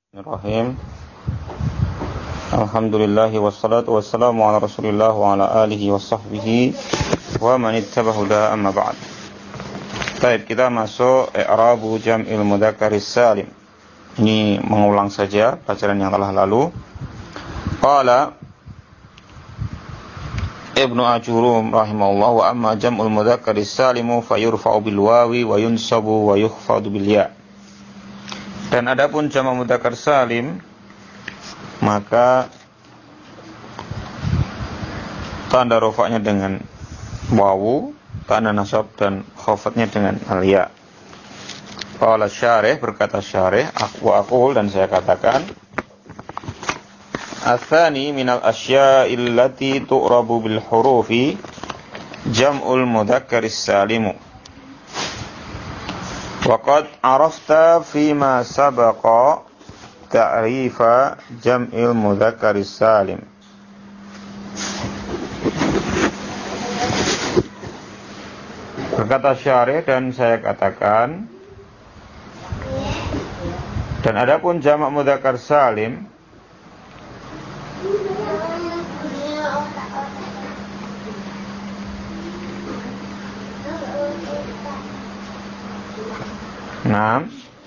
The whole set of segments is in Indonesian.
Bismillahirrahmanirrahim. Alhamdulillah wassalatu wassalamu ala Rasulillah wa ala alihi wa sahbihi wa man ittaba'a huda amma ba'd. Baik, kita masuk i'rabu jam'il mudzakkar salim. Ini mengulang saja pelajaran yang telah lalu. Qala Ibnu Ajurum rahimahullah wa amma jam'ul mudzakkar salimu fayurfa'u bil wawi wa yunsabu wa yukhfadu bil ya'. Dan adapun jamak mudzakkar salim, maka tanda rofaknya dengan wawu, tanda nasab dan khafadnya dengan al-ya. Qala syarih, berkata syarih, wa aqul, dan saya katakan, atsani minal asya'il lati tu'rabu bil hurufi jam'ul mudzakkar salimu. Waqad arafta fima sabaqa ta'rifa jam'il mudzakkar salim. Berkata syarih, dan saya katakan, dan adapun jamak mudzakkar salim, nah,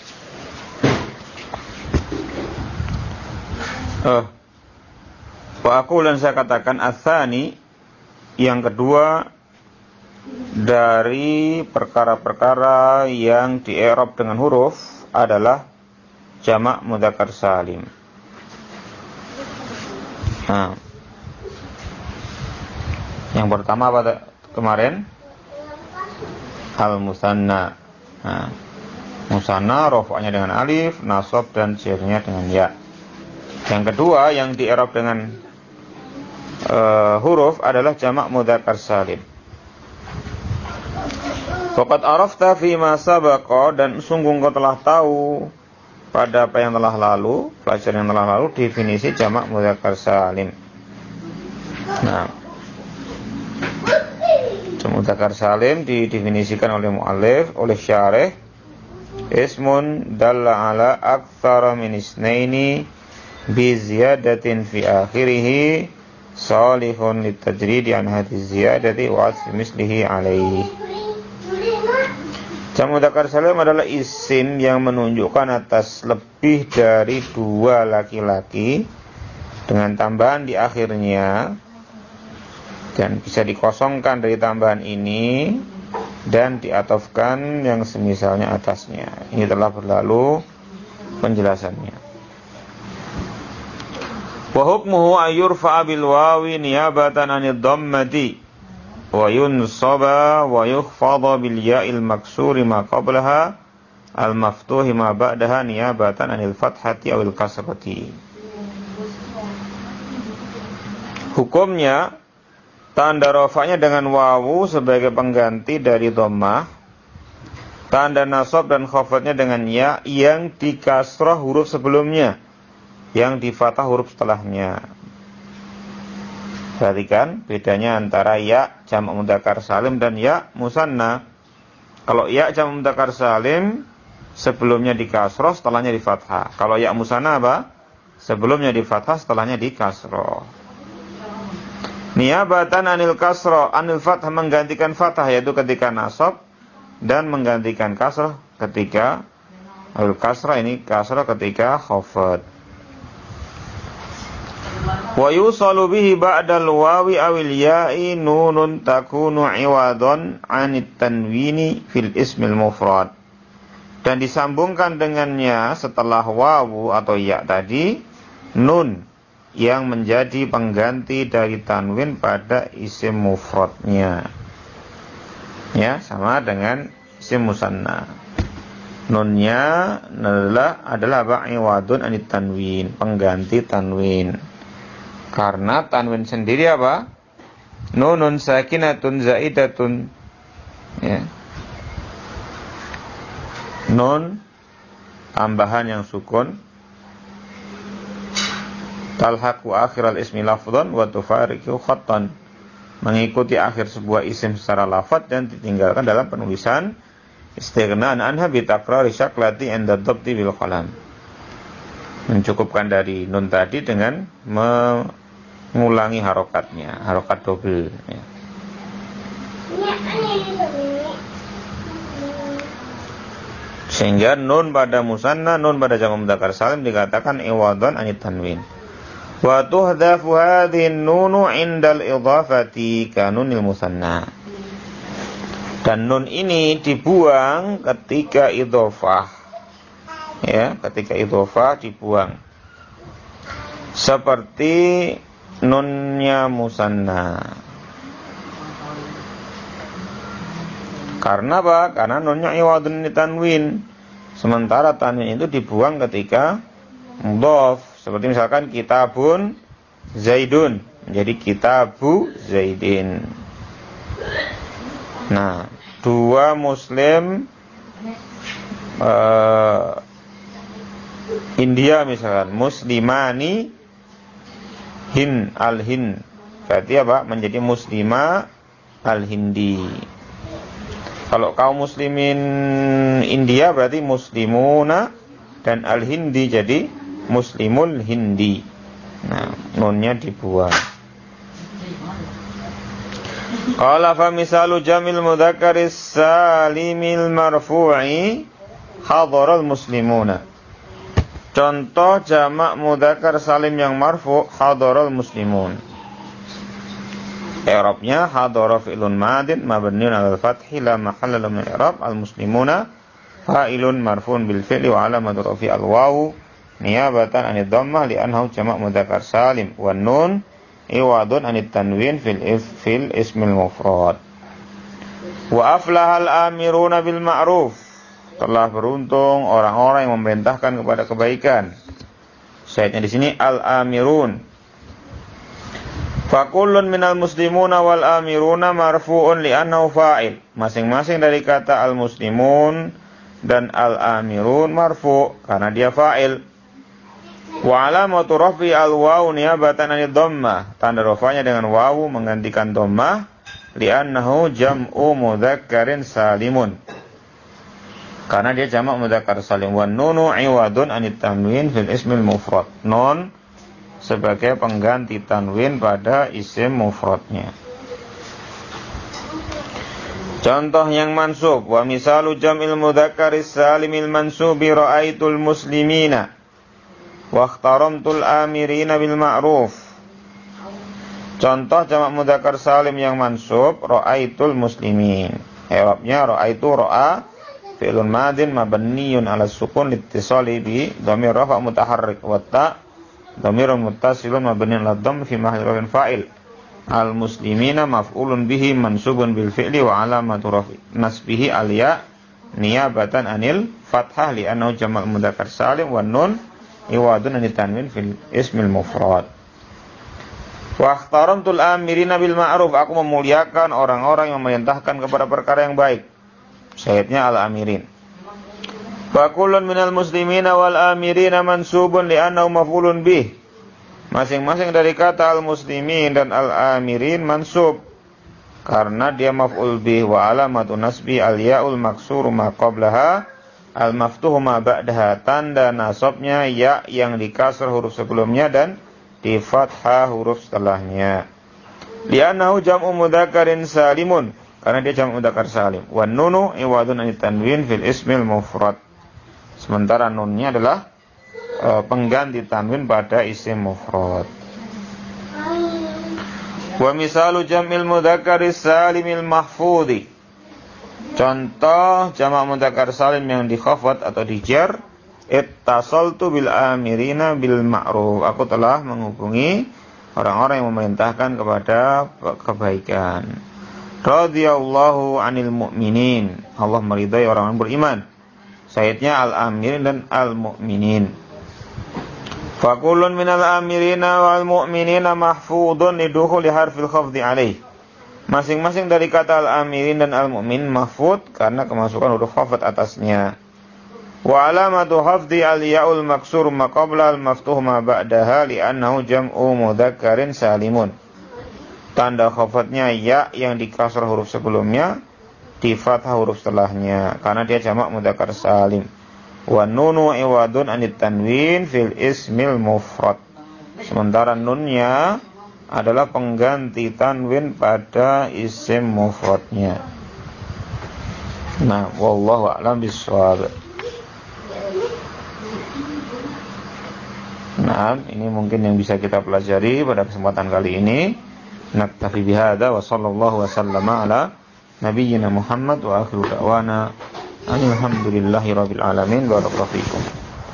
aku dan saya katakan atsani, yang kedua dari perkara-perkara yang di i'rab dengan huruf adalah jamak mudzakkar salim. Nah, yang pertama pada kemarin al-musanna. Nah, musanna rafa'nya dengan alif, nasab dan jarnya dengan ya. Yang kedua yang di i'rab dengan huruf adalah jamak mudzakkar salim. Faqad arafta fima sabaqa, dan sungguh kau telah tahu pada apa yang telah lalu, pelajaran yang telah lalu, definisi jamak mudzakkar salim. Nah, jamak mudzakkar salim didefinisikan oleh muallif, oleh syarih, ismun dalla ala aktsara min isnaini bi ziyadatin fi akhirih salihun litajridi an hadhihi ziyadati wa asfi mislihi alaihi. Jamak mudzakkar salim adalah isim yang menunjukkan atas lebih dari dua laki-laki dengan tambahan di akhirnya, dan bisa dikosongkan dari tambahan ini dan diatofkan yang semisalnya atasnya. Ini telah berlalu penjelasannya. Wa hukmuhu ayyurfa'a bil wawi niyabatan 'anid dhammati wa yunsaba wa yukhfadha bil ya'il maksuri ma qablaha al maftuhi ma ba'daha niyabatan 'anil fathati awil kasrati. Hukumnya, tanda rafa'nya dengan wawu sebagai pengganti dari dhammah, tanda nasab dan khafadnya dengan ya yang dikasrah huruf sebelumnya, yang di fathah huruf setelahnya. Perhatikan bedanya antara ya jamak mudzakkar salim dan ya musanna. Kalau ya jamak mudzakkar salim, sebelumnya di kasrah, setelahnya di fathah. Kalau ya musanna apa? Sebelumnya di fathah, setelahnya di kasrah. Niyabatan anil kasrah, anil fathah, menggantikan fathah, yaitu ketika nasab, dan menggantikan kasrah ketika al kasrah, ini kasrah ketika khafad. Wa yusalu bihi ba'dal wawi awil ya'i nunun takunu iwadon anit tanwini fil ismil mufrad. Dan disambungkan dengannya setelah wawu atau ya tadi, nun yang menjadi pengganti dari tanwin pada isim mufradnya. Ya, sama dengan isim musanna. Nunnya adalah iwadun anit tanwin, pengganti tanwin. Karena tanwin sendiri apa? Nunun sakinatun zaidatun. Ya. Nun tambahan yang sukun, talhaqu akhiral ismi lafdhan wa tufariqu khattan, mengikuti akhir sebuah isim secara lafadz dan ditinggalkan dalam penulisan istighna'an anha bi takrari syaklati inda dhabti bil qalam. Mencukupkan dari nun tadi dengan mengulangi harokatnya, harokat double ya. Sehingga nun pada musanna, nun pada jamak mudzakkar salim dikatakan iwadhan anit tanwin. Wa tuhdhafu hadhihi nunu 'indal idhafati ka nunil musanna. Dan nun ini dibuang ketika idhofah. Ya, ketika idhofah dibuang. Seperti nunnya musanna. Karena apa? Karena nunnya iwadun tanwin. Sementara tanwin itu dibuang ketika mudhaf. Seperti misalkan kitabun zaidun menjadi kitabu zaidin. Nah, dua muslim India misalkan muslimani hin al-hin. Berarti apa? Menjadi muslima al-hindi. Kalau kaum muslimin India berarti muslimuna dan al-hindi jadi muslimul hindi. Nah, nunnya dibuang. Qala fa misalu jamil mudzakkaris salimil marfu'i hadaral muslimuna. Contoh jamak mudzakkar salim yang marfu' hadaral muslimun. I'rabnya hadara fi'lun madin mabniun 'alal fathi la mahalla lahu min i'rab al muslimuna fa'ilun marfu'un bil fi'li wa 'alamatu rafi' al wawu niyabatan 'anid dhammah li'annahu jamak mudzakkar salim wan nun iwadun 'anit tanwin fil ismil mufrad. Wa aflahal amiruna bil ma'ruf. Telah beruntung orang-orang yang memerintahkan kepada kebaikan. Syahidnya di sini al-amirun. Fakullun minal muslimuna wal amiruna marfu'un li'annahu fa'il. Masing-masing dari kata al-muslimun dan al-amirun marfu' karena dia fa'il. Wa alamatu rafi al-wawu niyabatan 'anid dhammah. Tanda rafanya dengan wawu menggantikan dhammah li'annahu jam'u mudzakkarin salimun. Karena dia jamak mudzakkar salim. Wan nunu iwadun 'anit tanwin fil ismil mufrad. Nun sebagai pengganti tanwin pada isim mufradnya. Contoh yang mansub. Wa misalu jam'il mudzakkaris salimil mansubi ra'aitul muslimina wa ikhtaramtul amirina bil ma'ruf. Contoh jamak mudzakkar salim yang mansub ra'aitul muslimin. I'rabnya ra'aitu ra'a fi'lun madin mabniyun 'ala sukun liittisali bi dhamir rafa' mutaharrik wa ta' dhamirun muttasilun mabniun 'ala dhamm fi mahalli raf'in fa'il. Al muslimina maf'ulun bihi mansubun bil fi'li wa 'alamatu raf'i nasbihi al ya niyabatan 'anil fathah li annahu jamak mudzakkar salim wan nun iwadun 'anit tanwin fil ismil mufrad. Wa ikhtaramtul amirina bil ma'ruf. Aku memuliakan orang-orang yang memerintahkan kepada perkara yang baik. Syahidnya al-amirin. Fa kullun minal muslimina wal amirina mansubun li'annahu maf'ulun bih. Masing-masing dari kata al-muslimin dan al-amirin mansub karena dia maf'ul bih wa alamatu nasbi al-ya'ul maksuru ma qablaha al-maftuhu ma ba'daha. Tanda nasabnya ya yang dikasr huruf sebelumnya dan di fathah huruf setelahnya. Li'annahu jam'u mudzakkarin salimun. Karena dia jamak mudzakkar salim. Wan nunu iwadun 'anit tanwin fil ismil mufrad. Sementara nunnya adalah pengganti tanwin pada isim mufrad. Wa misalu jam'il mudzakkaris salimil mahfudhi. Contoh jamak mudzakkar salim yang dikhafad atau dijar. Ittasaltu bil amirina bil ma'ruf. Aku telah menghubungi orang-orang yang memerintahkan kepada kebaikan. Radhiyallahu 'anil mu'minin. Allah meridai orang-orang beriman. Syahidnya al-amirin dan al-mu'minin. Fakullun minal amirina wal mu'minina mahfudun lidukhuli harfil khafdi alaih. Masing-masing dari kata al-amirin dan al-mu'min mahfud karena kemasukan huruf khafd atasnya. Wa alamatu khafdi al-ya'ul maksur ma qabla al-maftuh ma ba'daha li'annahu jam'u mudzakkarin salimun. Tanda khafadnya ya yang dikasrah huruf sebelumnya, di fathah huruf setelahnya karena dia jamak mudzakkar salim. Wa nunu iwadun anit tanwin fil ismil mufrad. Sementara nunnya adalah pengganti tanwin pada isim mufradnya. Nah, wallahu a'lam bishawab. Nah, ini mungkin yang bisa kita pelajari pada kesempatan kali ini. Naktafi bihadza wa sallallahu wasallama ala nabiyyina Muhammad wa akhiru da'wana alhamdulillahi rabbil alamin. Barakallahu fikum.